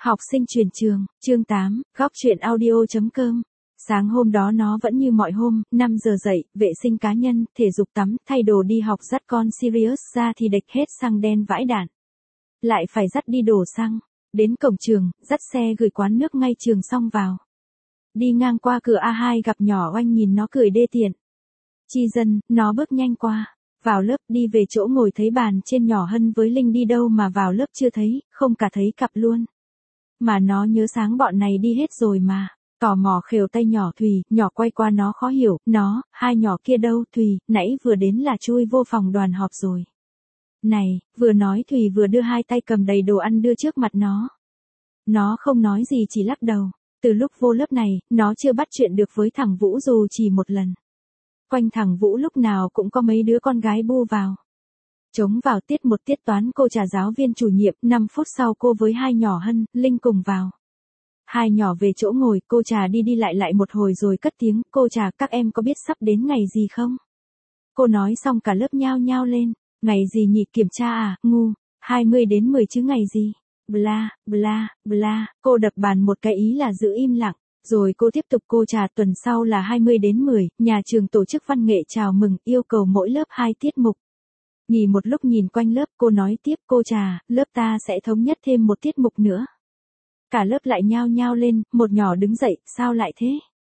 Học sinh chuyển trường, chương 8, góc truyện audio.com. Sáng hôm đó nó vẫn như mọi hôm, 5 giờ dậy, vệ sinh cá nhân, thể dục tắm, thay đồ đi học dắt con Sirius ra thì đệch hết xăng đen vãi đạn. Lại phải dắt đi đổ xăng. Đến cổng trường, dắt xe gửi quán nước ngay trường xong vào. Đi ngang qua cửa A2 gặp nhỏ Oanh nhìn nó cười đê tiện. Chi dân, nó bước nhanh qua. Vào lớp đi về chỗ ngồi thấy bàn trên nhỏ Hân với Linh đi đâu mà vào lớp chưa thấy, không cả thấy cặp luôn. Mà nó nhớ sáng bọn này đi hết rồi mà. Tò mò khều tay nhỏ Thùy, nhỏ quay qua nó khó hiểu, nó, hai nhỏ kia đâu Thùy, nãy vừa đến là chui vô phòng đoàn họp rồi. Này, vừa nói Thùy vừa đưa hai tay cầm đầy đồ ăn đưa trước mặt nó. Nó không nói gì chỉ lắc đầu. Từ lúc vô lớp này, nó chưa bắt chuyện được với thằng Vũ dù chỉ một lần. Quanh thằng Vũ lúc nào cũng có mấy đứa con gái bu vào. Trống vào tiết một tiết toán cô trà giáo viên chủ nhiệm, 5 phút sau cô với hai nhỏ Hân, Linh cùng vào. Hai nhỏ về chỗ ngồi, cô trà đi đi lại một hồi rồi cất tiếng, cô trà các em có biết sắp đến ngày gì không? Cô nói xong cả lớp nhao nhao lên, ngày gì nhỉ kiểm tra à, ngu, 20 đến 10 chứ ngày gì? Bla, bla, bla, cô đập bàn một cái ý là giữ im lặng. Rồi cô tiếp tục cô trà tuần sau là 20 đến 10, nhà trường tổ chức văn nghệ chào mừng, yêu cầu mỗi lớp 2 tiết mục. Nghỉ một lúc nhìn quanh lớp cô nói tiếp cô trà, lớp ta sẽ thống nhất thêm một tiết mục nữa. Cả lớp lại nhao nhao lên, một nhỏ đứng dậy, sao lại thế?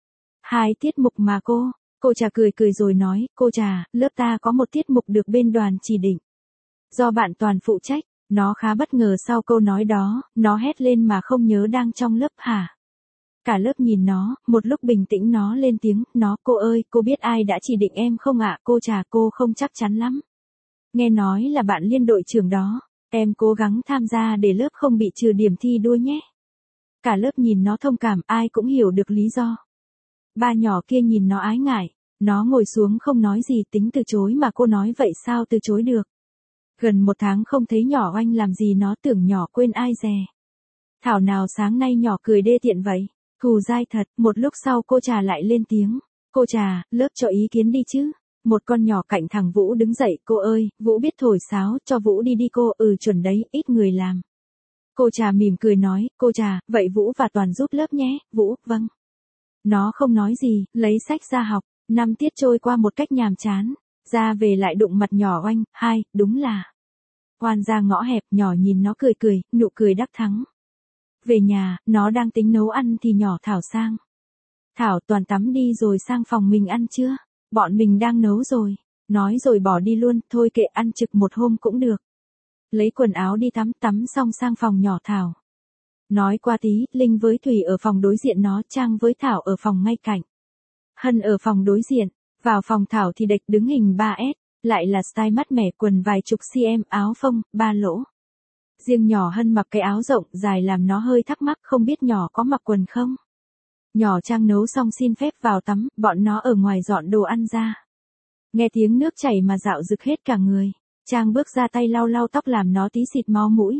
2 tiết mục mà cô trà cười rồi nói, cô trà, lớp ta có một tiết mục được bên đoàn chỉ định. Do bạn Toàn phụ trách, nó khá bất ngờ sau câu nói đó, nó hét lên mà không nhớ đang trong lớp hả? Cả lớp nhìn nó, một lúc bình tĩnh nó lên tiếng, nó, cô ơi, cô biết ai đã chỉ định em không ạ? Cô trà cô không chắc chắn lắm. Nghe nói là bạn liên đội trưởng đó, em cố gắng tham gia để lớp không bị trừ điểm thi đua nhé. Cả lớp nhìn nó thông cảm, ai cũng hiểu được lý do. Ba nhỏ kia nhìn nó ái ngại, nó ngồi xuống không nói gì tính từ chối mà cô nói vậy sao từ chối được. Gần 1 tháng không thấy nhỏ Oanh làm gì nó tưởng nhỏ quên ai dè. Thảo nào sáng nay nhỏ cười đê tiện vậy. Thù dai thật, một lúc sau cô trà lại lên tiếng. Cô trà, lớp cho ý kiến đi chứ. Một con nhỏ cạnh thằng Vũ đứng dậy, cô ơi, Vũ biết thổi sáo, cho Vũ đi đi cô, chuẩn đấy, ít người làm. Cô trà mỉm cười nói, cô trà, vậy Vũ và Toàn giúp lớp nhé, Vũ, vâng. Nó không nói gì, lấy sách ra học, 5 tiết trôi qua một cách nhàm chán. Ra về lại đụng mặt nhỏ Oanh, đúng là. Oan ra ngõ hẹp, nhỏ nhìn nó cười, nụ cười đắc thắng. Về nhà, nó đang tính nấu ăn thì nhỏ Thảo sang. Thảo Toàn tắm đi rồi sang phòng mình ăn chưa? Bọn mình đang nấu rồi. Nói rồi bỏ đi luôn, thôi kệ ăn trực một hôm cũng được. Lấy quần áo đi tắm xong sang phòng nhỏ Thảo. Nói qua tí, Linh với Thủy ở phòng đối diện nó, Trang với Thảo ở phòng ngay cạnh. Hân ở phòng đối diện, vào phòng Thảo thì đệch đứng hình 3S, lại là style mát mẻ quần vài chục cm, áo phông, 3 lỗ. Riêng nhỏ Hân mặc cái áo rộng dài làm nó hơi thắc mắc không biết nhỏ có mặc quần không. Nhỏ Trang nấu xong xin phép vào tắm, bọn nó ở ngoài dọn đồ ăn ra. Nghe tiếng nước chảy mà dạo rực hết cả người. Trang bước ra tay lau tóc làm nó tí xịt máu mũi.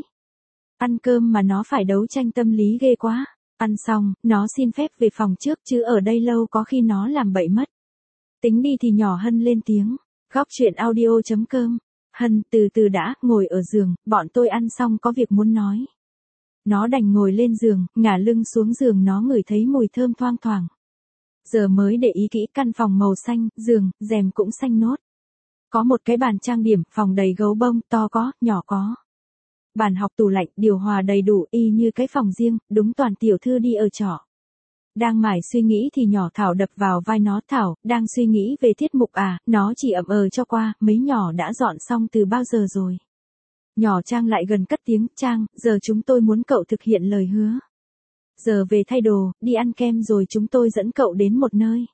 Ăn cơm mà nó phải đấu tranh tâm lý ghê quá. Ăn xong, nó xin phép về phòng trước chứ ở đây lâu có khi nó làm bậy mất. Tính đi thì nhỏ Hân lên tiếng. Góc truyện audio.com. Hân, từ từ đã, ngồi ở giường, bọn tôi ăn xong có việc muốn nói. Nó đành ngồi lên giường, ngả lưng xuống giường nó ngửi thấy mùi thơm thoang thoảng. Giờ mới để ý kỹ căn phòng màu xanh, giường, rèm cũng xanh nốt. Có một cái bàn trang điểm, phòng đầy gấu bông, to có, nhỏ có. Bàn học tủ lạnh, điều hòa đầy đủ, y như cái phòng riêng, đúng Toàn tiểu thư đi ở trọ. Đang mải suy nghĩ thì nhỏ Thảo đập vào vai nó, Thảo, đang suy nghĩ về tiết mục à, nó chỉ ậm cho qua, mấy nhỏ đã dọn xong từ bao giờ rồi. Nhỏ Trang lại gần cất tiếng, Trang, giờ chúng tôi muốn cậu thực hiện lời hứa. Giờ về thay đồ, đi ăn kem rồi chúng tôi dẫn cậu đến một nơi.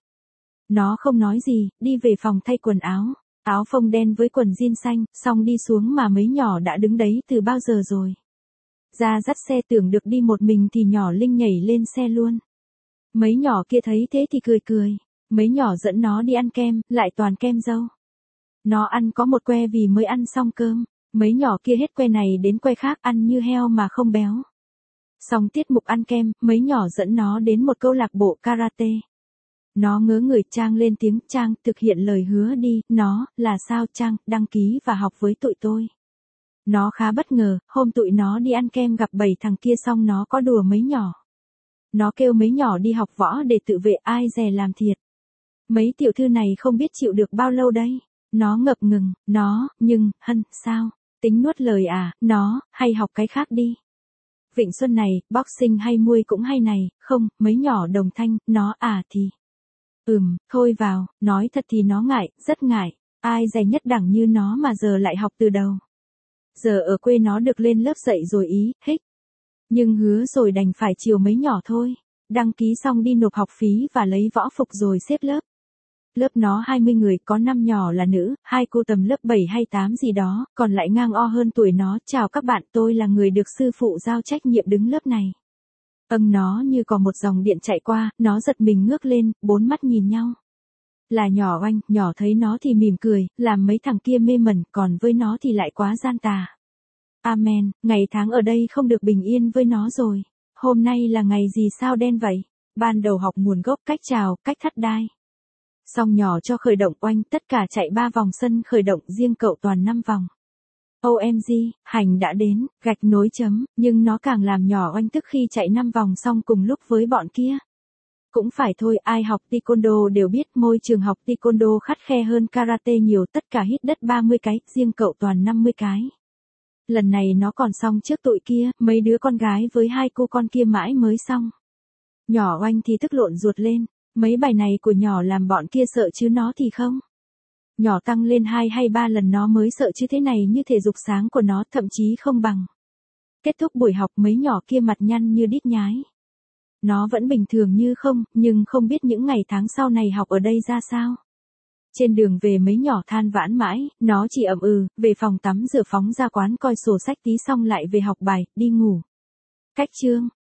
Nó không nói gì, đi về phòng thay quần áo. Áo phông đen với quần jean xanh, xong đi xuống mà mấy nhỏ đã đứng đấy từ bao giờ rồi. Ra dắt xe tưởng được đi một mình thì nhỏ Linh nhảy lên xe luôn. Mấy nhỏ kia thấy thế thì cười. Mấy nhỏ dẫn nó đi ăn kem, lại toàn kem dâu. Nó ăn có một que vì mới ăn xong cơm. Mấy nhỏ kia hết que này đến que khác ăn như heo mà không béo. Xong tiết mục ăn kem, mấy nhỏ dẫn nó đến một câu lạc bộ karate. Nó ngớ người, Trang lên tiếng, Trang, thực hiện lời hứa đi, nó, là sao Trang, đăng ký và học với tụi tôi. Nó khá bất ngờ, hôm tụi nó đi ăn kem gặp 7 thằng kia xong nó có đùa mấy nhỏ. Nó kêu mấy nhỏ đi học võ để tự vệ, ai dè làm thiệt. Mấy tiểu thư này không biết chịu được bao lâu đây. Nó ngập ngừng, sao? Tính nuốt lời à, hay học cái khác đi. Vịnh Xuân này, boxing hay muay cũng hay này, không, mấy nhỏ đồng thanh, thì. Thôi vào, nói thật thì nó ngại, rất ngại, ai dè nhất đẳng như nó mà giờ lại học từ đầu. Giờ ở quê nó được lên lớp dạy rồi ý, hích. Nhưng hứa rồi đành phải chiều mấy nhỏ thôi. Đăng ký xong đi nộp học phí và lấy võ phục rồi xếp lớp. Lớp nó 20 người, có 5 nhỏ là nữ, 2 cô tầm lớp 7 hay 8 gì đó, còn lại ngang o hơn tuổi nó. Chào các bạn, tôi là người được sư phụ giao trách nhiệm đứng lớp này. Nó như có một dòng điện chạy qua, nó giật mình ngước lên, 4 mắt nhìn nhau. Là nhỏ Oanh, nhỏ thấy nó thì mỉm cười, làm mấy thằng kia mê mẩn, còn với nó thì lại quá gian tà. Amen, ngày tháng ở đây không được bình yên với nó rồi. Hôm nay là ngày gì sao đen vậy? Ban đầu học nguồn gốc, cách chào, cách thắt đai. Xong nhỏ cho khởi động Oanh, tất cả chạy 3 vòng sân khởi động, riêng cậu toàn 5 vòng. OMG, hành đã đến, gạch nối chấm, nhưng nó càng làm nhỏ Oanh tức khi chạy 5 vòng xong cùng lúc với bọn kia. Cũng phải thôi, ai học taekwondo đều biết môi trường học taekwondo khắt khe hơn karate nhiều, tất cả hít đất 30 cái, riêng cậu toàn 50 cái. Lần này nó còn xong trước tụi kia, mấy đứa con gái với 2 cô con kia mãi mới xong. Nhỏ Oanh thì tức lộn ruột lên, mấy bài này của nhỏ làm bọn kia sợ chứ nó thì không. Nhỏ tăng lên 2 hay 3 lần nó mới sợ chứ thế này như thể dục sáng của nó thậm chí không bằng. Kết thúc buổi học mấy nhỏ kia mặt nhăn như đít nhái. Nó vẫn bình thường như không, nhưng không biết những ngày tháng sau này học ở đây ra sao. Trên đường về mấy nhỏ than vãn mãi, nó chỉ về phòng tắm rửa phóng ra quán coi sổ sách tí xong lại về học bài, đi ngủ. Cách chương